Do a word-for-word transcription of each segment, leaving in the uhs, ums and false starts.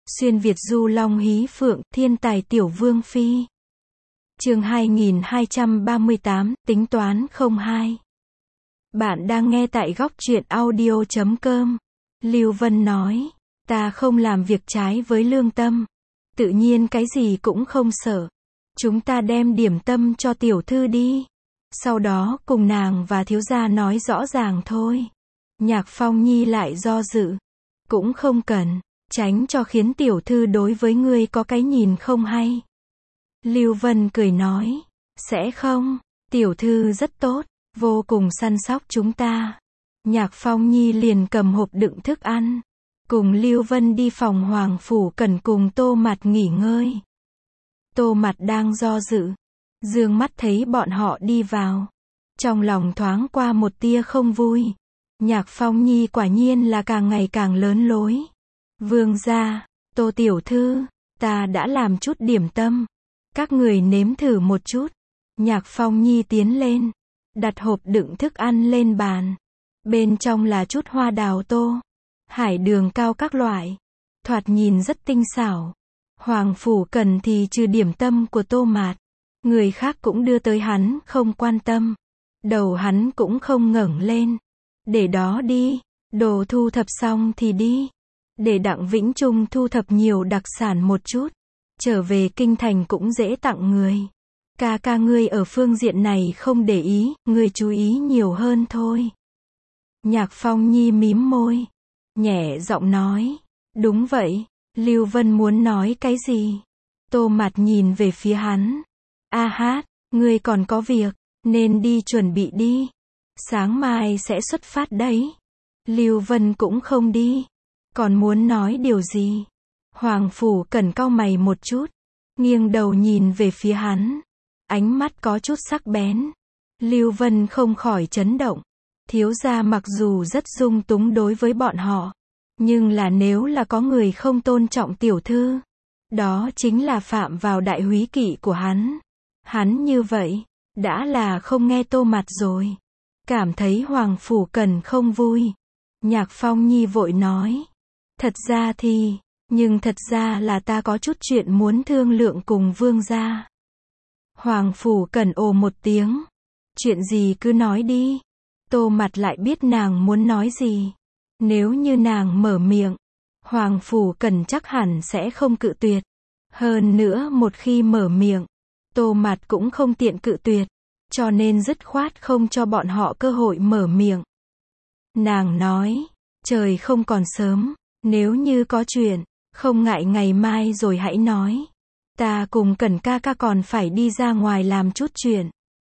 Xuyên Việt du long hí phượng, thiên tài tiểu vương phi. Chương hai nghìn hai trăm ba mươi tám, tính toán không hai. Bạn đang nghe tại góc truyện audio chấm com. Lưu Vân nói, ta không làm việc trái với lương tâm. Tự nhiên cái gì cũng không sợ. Chúng ta đem điểm tâm cho tiểu thư đi. Sau đó cùng nàng và thiếu gia nói rõ ràng thôi. Nhạc Phong Nhi lại do dự. Cũng không cần, tránh cho khiến tiểu thư đối với ngươi có cái nhìn không hay. Lưu Vân cười nói, sẽ không, tiểu thư rất tốt, vô cùng săn sóc chúng ta. Nhạc Phong Nhi liền cầm hộp đựng thức ăn, cùng Lưu Vân đi phòng Hoàng Phủ Cần cùng Tô Mạt nghỉ ngơi. Tô Mạt đang do dự, dương mắt thấy bọn họ đi vào, trong lòng thoáng qua một tia không vui. Nhạc Phong Nhi quả nhiên là càng ngày càng lớn lối. Vương gia, Tô tiểu thư, ta đã làm chút điểm tâm, các người nếm thử một chút. Nhạc Phong Nhi tiến lên, đặt hộp đựng thức ăn lên bàn. Bên trong là chút hoa đào tô, hải đường cao các loại, thoạt nhìn rất tinh xảo. Hoàng Phủ Cần thì trừ điểm tâm của Tô Mạt, người khác cũng đưa tới hắn không quan tâm. Đầu hắn cũng không ngẩng lên. Để đó đi, đồ thu thập xong thì đi. Để Đặng Vĩnh Trung thu thập nhiều đặc sản một chút. Trở về kinh thành cũng dễ tặng người. Ca ca ngươi ở phương diện này không để ý, ngươi chú ý nhiều hơn thôi. Nhạc Phong Nhi mím môi, nhẹ giọng nói, đúng vậy. Lưu Vân muốn nói cái gì? Tô Mạt nhìn về phía hắn. A hát, ngươi còn có việc, nên đi chuẩn bị đi. Sáng mai sẽ xuất phát đấy. Lưu Vân cũng không đi. Còn muốn nói điều gì? Hoàng Phủ Cần cau mày một chút, nghiêng đầu nhìn về phía hắn. Ánh mắt có chút sắc bén. Lưu Vân không khỏi chấn động. Thiếu gia mặc dù rất dung túng đối với bọn họ, nhưng là nếu là có người không tôn trọng tiểu thư, đó chính là phạm vào đại húy kỵ của hắn. Hắn như vậy, đã là không nghe Tô Mạt rồi. Cảm thấy Hoàng Phủ Cần không vui. Nhạc Phong Nhi vội nói, thật ra thì, nhưng thật ra là ta có chút chuyện muốn thương lượng cùng vương gia. Hoàng Phủ Cần ồ một tiếng. Chuyện gì cứ nói đi. Tô Mạt lại biết nàng muốn nói gì. Nếu như nàng mở miệng, Hoàng Phủ Cần chắc hẳn sẽ không cự tuyệt. Hơn nữa một khi mở miệng, Tô Mạt cũng không tiện cự tuyệt, cho nên dứt khoát không cho bọn họ cơ hội mở miệng. Nàng nói, trời không còn sớm, nếu như có chuyện, không ngại ngày mai rồi hãy nói. Ta cùng Cần ca ca còn phải đi ra ngoài làm chút chuyện.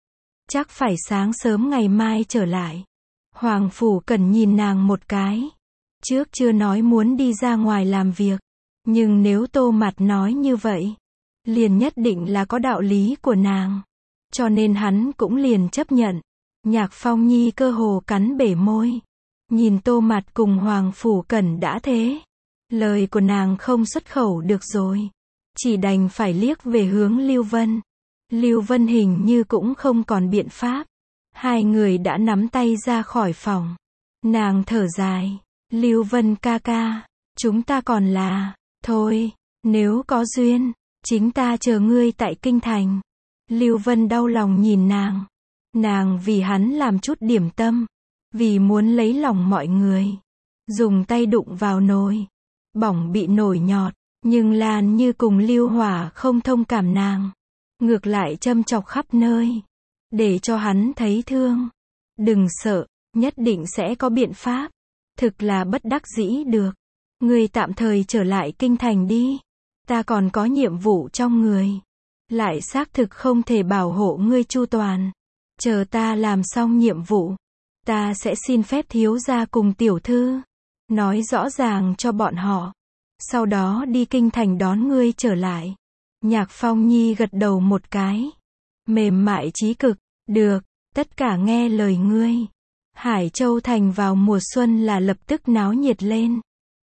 Chắc phải sáng sớm ngày mai trở lại. Hoàng Phủ Cần nhìn nàng một cái. Trước chưa nói muốn đi ra ngoài làm việc, nhưng nếu Tô Mạt nói như vậy, liền nhất định là có đạo lý của nàng. Cho nên hắn cũng liền chấp nhận. Nhạc Phong Nhi cơ hồ cắn bể môi. Nhìn Tô Mạt cùng Hoàng Phủ Cần đã thế, lời của nàng không xuất khẩu được rồi. Chỉ đành phải liếc về hướng Lưu Vân. Lưu Vân hình như cũng không còn biện pháp. Hai người đã nắm tay ra khỏi phòng. Nàng thở dài. Lưu Vân ca ca, chúng ta còn là, thôi, nếu có duyên, chính ta chờ ngươi tại kinh thành. Lưu Vân đau lòng nhìn nàng. Nàng vì hắn làm chút điểm tâm, vì muốn lấy lòng mọi người. Dùng tay đụng vào nồi, bỏng bị nổi nhọt, nhưng Lan Như cùng Lưu Hỏa không thông cảm nàng. Ngược lại châm chọc khắp nơi, để cho hắn thấy thương. Đừng sợ, nhất định sẽ có biện pháp. Thực là bất đắc dĩ được. Ngươi tạm thời trở lại kinh thành đi. Ta còn có nhiệm vụ trong người. Lại xác thực không thể bảo hộ ngươi chu toàn. Chờ ta làm xong nhiệm vụ, ta sẽ xin phép thiếu gia cùng tiểu thư, nói rõ ràng cho bọn họ. Sau đó đi kinh thành đón ngươi trở lại. Nhạc Phong Nhi gật đầu một cái. Mềm mại chí cực. Được, tất cả nghe lời ngươi. Hải Châu Thành vào mùa xuân là lập tức náo nhiệt lên.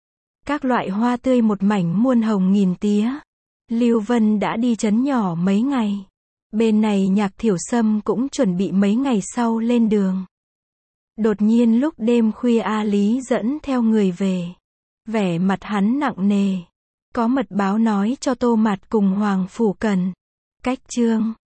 Các loại hoa tươi một mảnh muôn hồng nghìn tía. Lưu Vân đã đi trấn nhỏ mấy ngày. Bên này Nhạc Thiểu Sâm cũng chuẩn bị mấy ngày sau lên đường. Đột nhiên lúc đêm khuya A Lý dẫn theo người về. Vẻ mặt hắn nặng nề. Có mật báo nói cho Tô Mạt cùng Hoàng Phủ Cần. Cách chương